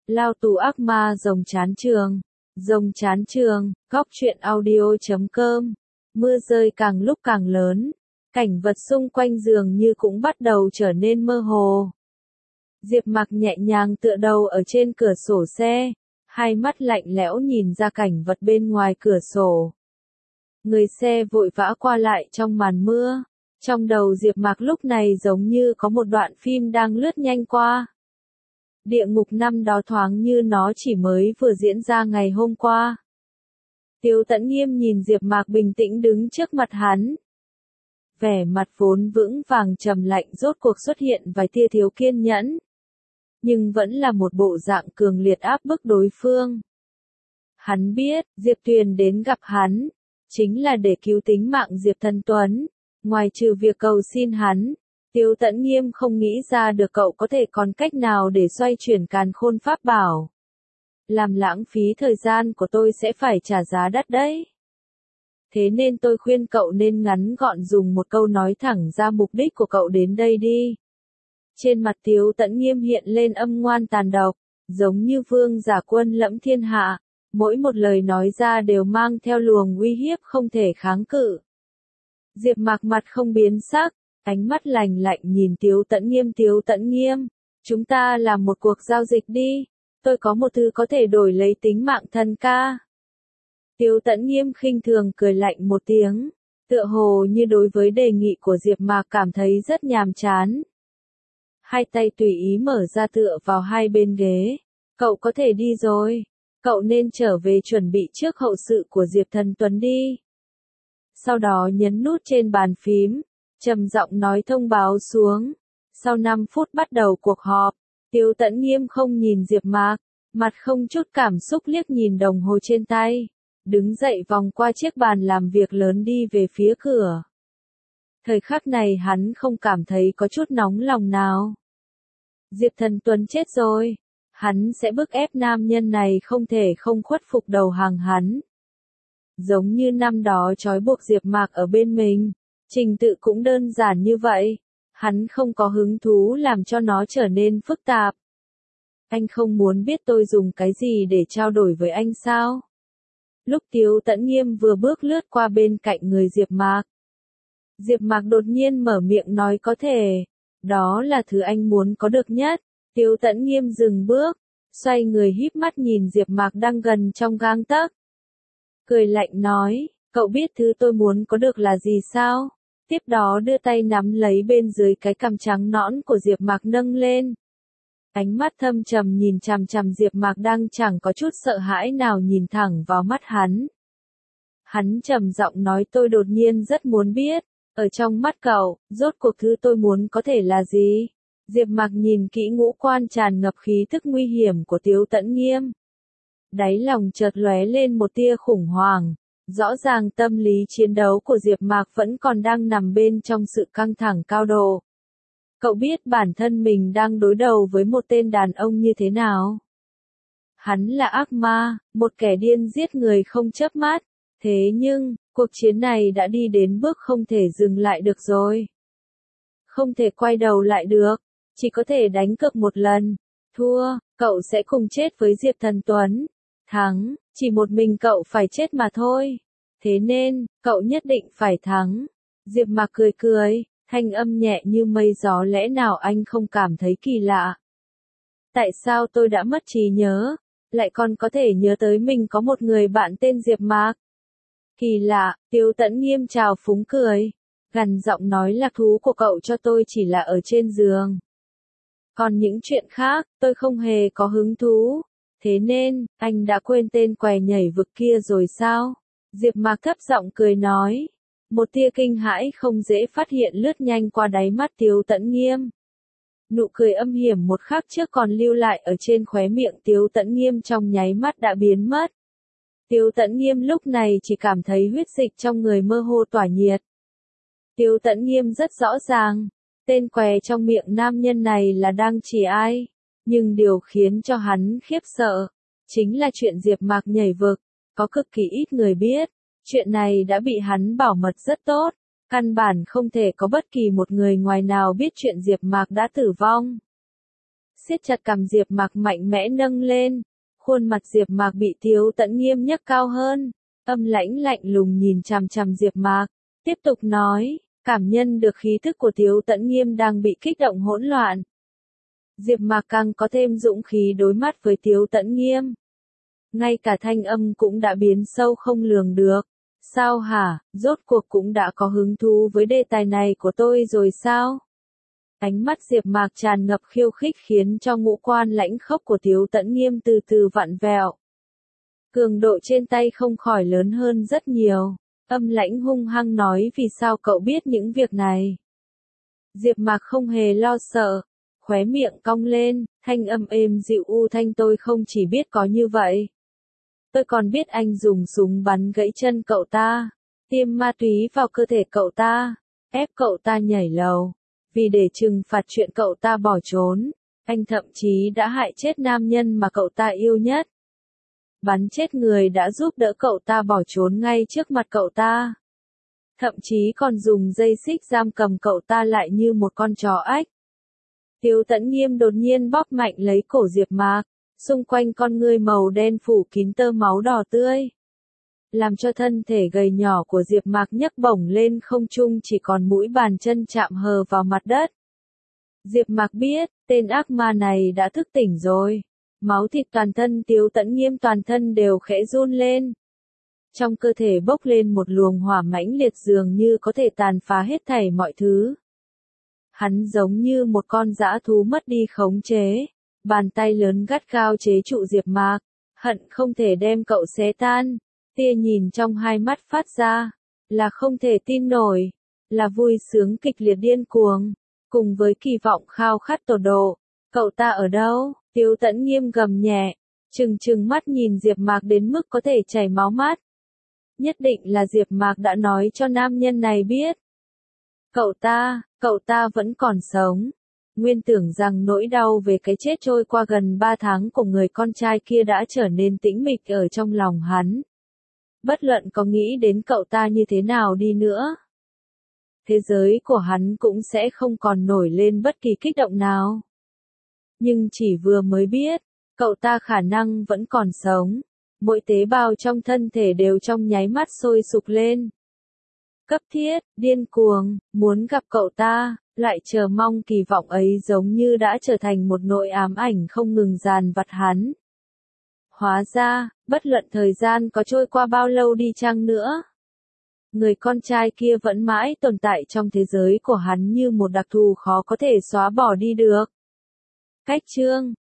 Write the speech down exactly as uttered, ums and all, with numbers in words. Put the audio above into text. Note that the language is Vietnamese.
Lao tù ác ma rồng chán trường. Rồng chán trường, góc truyện audio.com. Mưa rơi càng lúc càng lớn. Cảnh vật xung quanh giường như cũng bắt đầu trở nên mơ hồ. Diệp Mạc nhẹ nhàng tựa đầu ở trên cửa sổ xe, hai mắt lạnh lẽo nhìn ra cảnh vật bên ngoài cửa sổ. Người xe vội vã qua lại trong màn mưa. Trong đầu Diệp Mạc lúc này giống như có một đoạn phim đang lướt nhanh qua. Địa ngục năm đó thoáng như nó chỉ mới vừa diễn ra ngày hôm qua. Tiếu Tẫn Nghiêm nhìn Diệp Mạc bình tĩnh đứng trước mặt hắn. Vẻ mặt vốn vững vàng trầm lạnh rốt cuộc xuất hiện vài tia thiếu kiên nhẫn. Nhưng vẫn là một bộ dạng cường liệt áp bức đối phương. Hắn biết, Diệp Tuyền đến gặp hắn, chính là để cứu tính mạng Diệp Thần Tuấn. Ngoài trừ việc cầu xin hắn, Tiếu Tẫn Nghiêm không nghĩ ra được cậu có thể còn cách nào để xoay chuyển càn khôn pháp bảo. Làm lãng phí thời gian của tôi sẽ phải trả giá đắt đấy. Thế nên tôi khuyên cậu nên ngắn gọn dùng một câu nói thẳng ra mục đích của cậu đến đây đi. Trên mặt Tiếu Tẫn Nghiêm hiện lên âm ngoan tàn độc, giống như vương giả quân lẫm thiên hạ, mỗi một lời nói ra đều mang theo luồng uy hiếp không thể kháng cự. Diệp Mạc mặt không biến sắc, ánh mắt lạnh lạnh nhìn Tiếu Tẫn Nghiêm. Tiếu Tẫn Nghiêm, chúng ta làm một cuộc giao dịch đi, tôi có một thứ có thể đổi lấy tính mạng Thần ca. Tiếu Tẫn Nghiêm khinh thường cười lạnh một tiếng, tựa hồ như đối với đề nghị của Diệp Mạc cảm thấy rất nhàm chán. Hai tay tùy ý mở ra tựa vào hai bên ghế, cậu có thể đi rồi, cậu nên trở về chuẩn bị trước hậu sự của Diệp Thần Tuấn đi. Sau đó nhấn nút trên bàn phím, trầm giọng nói thông báo xuống. Sau năm phút bắt đầu cuộc họp, Tiếu Tẫn Nghiêm không nhìn Diệp Mạc, mặt không chút cảm xúc liếc nhìn đồng hồ trên tay, đứng dậy vòng qua chiếc bàn làm việc lớn đi về phía cửa. Thời khắc này hắn không cảm thấy có chút nóng lòng nào. Diệp Thần Tuấn chết rồi, hắn sẽ bức ép nam nhân này không thể không khuất phục đầu hàng hắn. Giống như năm đó trói buộc Diệp Mạc ở bên mình, trình tự cũng đơn giản như vậy, hắn không có hứng thú làm cho nó trở nên phức tạp. Anh không muốn biết tôi dùng cái gì để trao đổi với anh sao? Lúc Tiếu Tẫn Nghiêm vừa bước lướt qua bên cạnh người Diệp Mạc, Diệp Mạc đột nhiên mở miệng nói có thể, đó là thứ anh muốn có được nhất. Tiếu Tẫn Nghiêm dừng bước, xoay người híp mắt nhìn Diệp Mạc đang gần trong gang tấc. Cười lạnh nói, cậu biết thứ tôi muốn có được là gì sao? Tiếp đó đưa tay nắm lấy bên dưới cái cằm trắng nõn của Diệp Mạc nâng lên. Ánh mắt thâm trầm nhìn chằm chằm Diệp Mạc đang chẳng có chút sợ hãi nào nhìn thẳng vào mắt hắn. Hắn trầm giọng nói tôi đột nhiên rất muốn biết, ở trong mắt cậu, rốt cuộc thứ tôi muốn có thể là gì? Diệp Mạc nhìn kỹ ngũ quan tràn ngập khí tức nguy hiểm của Tiếu Tẫn Nghiêm. Đáy lòng chợt lóe lên một tia khủng hoảng, rõ ràng tâm lý chiến đấu của Diệp Mạc vẫn còn đang nằm bên trong sự căng thẳng cao độ. Cậu biết bản thân mình đang đối đầu với một tên đàn ông như thế nào? Hắn là ác ma, một kẻ điên giết người không chớp mắt, thế nhưng, cuộc chiến này đã đi đến bước không thể dừng lại được rồi. Không thể quay đầu lại được, chỉ có thể đánh cược một lần, thua, cậu sẽ cùng chết với Diệp Thần Tuấn. Thắng, chỉ một mình cậu phải chết mà thôi. Thế nên, cậu nhất định phải thắng. Diệp Mạc cười cười, thanh âm nhẹ như mây gió, lẽ nào anh không cảm thấy kỳ lạ? Tại sao tôi đã mất trí nhớ, lại còn có thể nhớ tới mình có một người bạn tên Diệp Mạc? Kỳ lạ, Tiếu Tẫn Nghiêm trào phúng cười, gằn giọng nói lạc thú của cậu cho tôi chỉ là ở trên giường. Còn những chuyện khác, tôi không hề có hứng thú. Thế nên, anh đã quên tên què nhảy vực kia rồi sao? Diệp Mạc thấp giọng cười nói. Một tia kinh hãi không dễ phát hiện lướt nhanh qua đáy mắt Tiếu Tẫn Nghiêm. Nụ cười âm hiểm một khắc trước còn lưu lại ở trên khóe miệng Tiếu Tẫn Nghiêm trong nháy mắt đã biến mất. Tiếu Tẫn Nghiêm lúc này chỉ cảm thấy huyết dịch trong người mơ hồ tỏa nhiệt. Tiếu Tẫn Nghiêm rất rõ ràng, tên què trong miệng nam nhân này là đang chỉ ai. Nhưng điều khiến cho hắn khiếp sợ, chính là chuyện Diệp Mạc nhảy vực, có cực kỳ ít người biết, chuyện này đã bị hắn bảo mật rất tốt, căn bản không thể có bất kỳ một người ngoài nào biết chuyện Diệp Mạc đã tử vong. siết chặt cằm Diệp Mạc mạnh mẽ nâng lên. Khuôn mặt Diệp Mạc bị Tiếu Tẫn Nghiêm nhấc cao hơn, âm lãnh lạnh lùng nhìn chằm chằm Diệp Mạc, tiếp tục nói, cảm nhận được khí tức của Tiếu Tẫn Nghiêm đang bị kích động hỗn loạn. Diệp Mạc càng có thêm dũng khí đối mặt với Tiếu Tẫn Nghiêm. Ngay cả thanh âm cũng đã biến sâu không lường được. Sao hả, rốt cuộc cũng đã có hứng thú với đề tài này của tôi rồi sao? Ánh mắt Diệp Mạc tràn ngập khiêu khích khiến cho ngũ quan lãnh khốc của Tiếu Tẫn Nghiêm từ từ vặn vẹo. Cường độ trên tay không khỏi lớn hơn rất nhiều. Âm lãnh hung hăng nói vì sao cậu biết những việc này. Diệp Mạc không hề lo sợ, khóe miệng cong lên, thanh âm êm dịu u thanh tôi không chỉ biết có như vậy. Tôi còn biết anh dùng súng bắn gãy chân cậu ta, tiêm ma túy vào cơ thể cậu ta, ép cậu ta nhảy lầu. Vì để trừng phạt chuyện cậu ta bỏ trốn, anh thậm chí đã hại chết nam nhân mà cậu ta yêu nhất. Bắn chết người đã giúp đỡ cậu ta bỏ trốn ngay trước mặt cậu ta. Thậm chí còn dùng dây xích giam cầm cậu ta lại như một con chó ếch. Tiếu Tẫn Nghiêm đột nhiên bóp mạnh lấy cổ Diệp Mạc, xung quanh con ngươi màu đen phủ kín tơ máu đỏ tươi. Làm cho thân thể gầy nhỏ của Diệp Mạc nhấc bổng lên không trung chỉ còn mũi bàn chân chạm hờ vào mặt đất. Diệp Mạc biết, tên ác ma này đã thức tỉnh rồi. Máu thịt toàn thân Tiếu Tẫn Nghiêm toàn thân đều khẽ run lên. Trong cơ thể bốc lên một luồng hỏa mãnh liệt dường như có thể tàn phá hết thảy mọi thứ. Hắn giống như một con dã thú mất đi khống chế. Bàn tay lớn gắt gao chế trụ Diệp Mạc, hận không thể đem cậu xé tan. Tia nhìn trong hai mắt phát ra, là không thể tin nổi, là vui sướng kịch liệt điên cuồng, cùng với kỳ vọng khao khát tột độ. Cậu ta ở đâu? Tiếu Tẫn Nghiêm gầm nhẹ, trừng trừng mắt nhìn Diệp Mạc đến mức có thể chảy máu mắt. Nhất định là Diệp Mạc đã nói cho nam nhân này biết. Cậu ta, cậu ta vẫn còn sống. Nguyên tưởng rằng nỗi đau về cái chết trôi qua gần ba tháng của người con trai kia đã trở nên tĩnh mịch ở trong lòng hắn. Bất luận có nghĩ đến cậu ta như thế nào đi nữa, thế giới của hắn cũng sẽ không còn nổi lên bất kỳ kích động nào. Nhưng chỉ vừa mới biết, cậu ta khả năng vẫn còn sống. Mỗi tế bào trong thân thể đều trong nháy mắt sôi sục lên. Cấp thiết, điên cuồng, muốn gặp cậu ta, lại chờ mong kỳ vọng ấy giống như đã trở thành một nỗi ám ảnh không ngừng dằn vặt hắn. Hóa ra, bất luận thời gian có trôi qua bao lâu đi chăng nữa, người con trai kia vẫn mãi tồn tại trong thế giới của hắn như một đặc thù khó có thể xóa bỏ đi được. Cách chương